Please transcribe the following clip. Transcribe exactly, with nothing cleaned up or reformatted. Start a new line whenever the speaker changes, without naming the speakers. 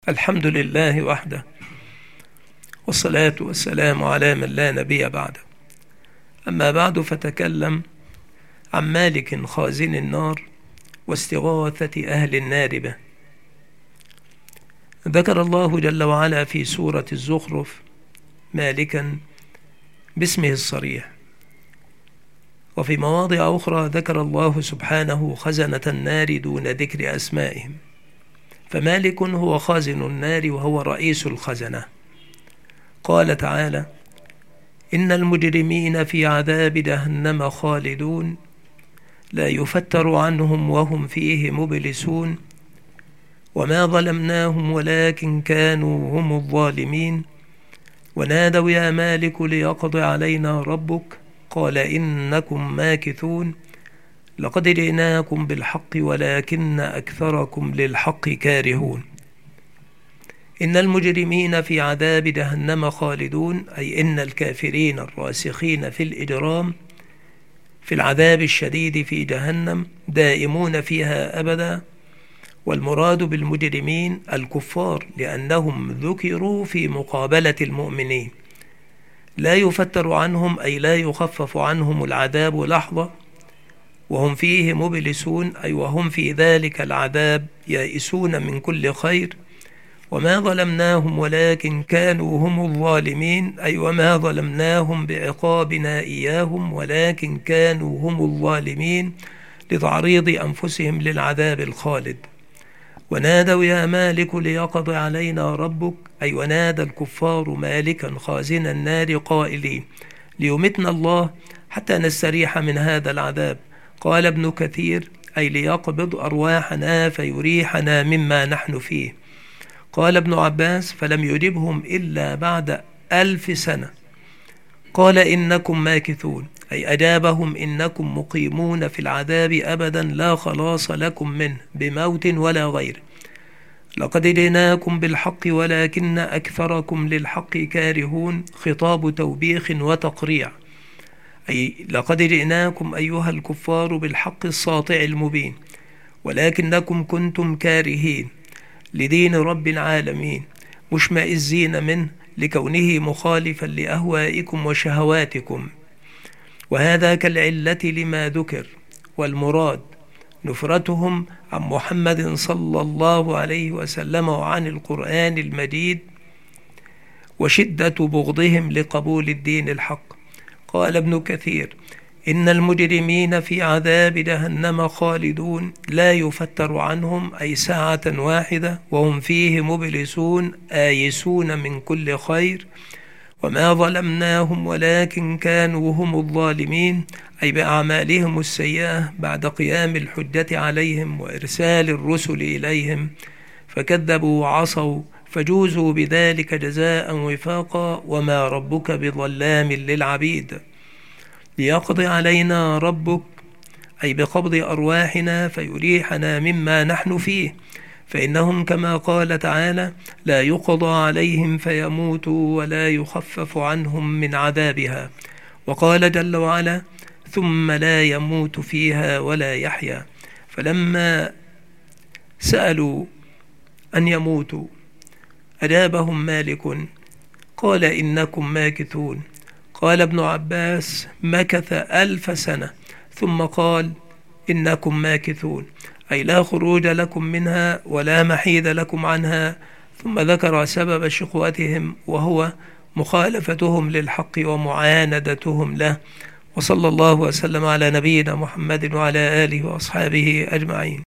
الحمد لله وحده، والصلاة والسلام على من لا نبي بعده. أما بعد، فتكلم عن مالك خازن النار واستغاثة أهل النار به. ذكر الله جل وعلا في سورة الزخرف مالكا باسمه الصريح، وفي مواضع أخرى ذكر الله سبحانه خزنة النار دون ذكر أسمائهم، فمالك هو خازن النار وهو رئيس الخزنة. قال تعالى: إن المجرمين في عذاب جهنم خالدون لا يفتر عنهم وهم فيه مبلسون وما ظلمناهم ولكن كانوا هم الظالمين ونادوا يا مالك ليقض علينا ربك قال إنكم ماكثون لقد جئناكم بالحق ولكن أكثركم للحق كارهون. إن المجرمين في عذاب جهنم خالدون، أي إن الكافرين الراسخين في الإجرام في العذاب الشديد في جهنم دائمون فيها أبدا. والمراد بالمجرمين الكفار، لأنهم ذكروا في مقابلة المؤمنين. لا يفتر عنهم، أي لا يخفف عنهم العذاب لحظة، وهم فيه مبلسون، أي وهم في ذلك العذاب يائسون من كل خير. وما ظلمناهم ولكن كانوا هم الظالمين، أي وما ظلمناهم بعقابنا إياهم ولكن كانوا هم الظالمين لتعريض أنفسهم للعذاب الخالد. ونادوا يا مالك ليقض علينا ربك، أي ونادى الكفار مالكا خازن النار قائلين: ليمتنا الله حتى نستريح من هذا العذاب. قال ابن كثير: أي ليقبض أرواحنا فيريحنا مما نحن فيه. قال ابن عباس: فلم يجبهم إلا بعد ألف سنة. قال إنكم ماكثون، أي أجابهم إنكم مقيمون في العذاب أبدا لا خلاص لكم منه بموت ولا غير. لقد جئناكم بالحق ولكن أكثركم للحق كارهون، خطاب توبيخ وتقريع، أي لقد جئناكم أيها الكفار بالحق الساطع المبين ولكنكم كنتم كارهين لدين رب العالمين مشمئزين منه لكونه مخالفا لأهوائكم وشهواتكم. وهذا كالعلة لما ذكر، والمراد نفرتهم عن محمد صلى الله عليه وسلم وعن القرآن المجيد وشدة بغضهم لقبول الدين الحق. قال ابن كثير: إن المجرمين في عذاب جهنم خالدون لا يفتر عنهم، أي ساعة واحدة، وهم فيه مبلسون آيسون من كل خير. وما ظلمناهم ولكن كانوا هم الظالمين، أي بأعمالهم السيئة بعد قيام الحجة عليهم وإرسال الرسل إليهم فكذبوا وعصوا فجوزوا بذلك جزاء وفاقا وما ربك بظلام للعبيد. ليقضي علينا ربك، أي بقبض أرواحنا فيريحنا مما نحن فيه، فإنهم كما قال تعالى: لا يقضى عليهم فيموتوا ولا يخفف عنهم من عذابها. وقال جل وعلا: ثم لا يموت فيها ولا يحيا. فلما سألوا أن يموتوا أجابهم مالك قال إنكم ماكثون. قال ابن عباس: مكث ألف سنة ثم قال إنكم ماكثون، أي لا خروج لكم منها ولا محيد لكم عنها. ثم ذكر سبب شقوتهم وهو مخالفتهم للحق ومعاندتهم له. وصلى الله وسلم على نبينا محمد وعلى آله وأصحابه أجمعين.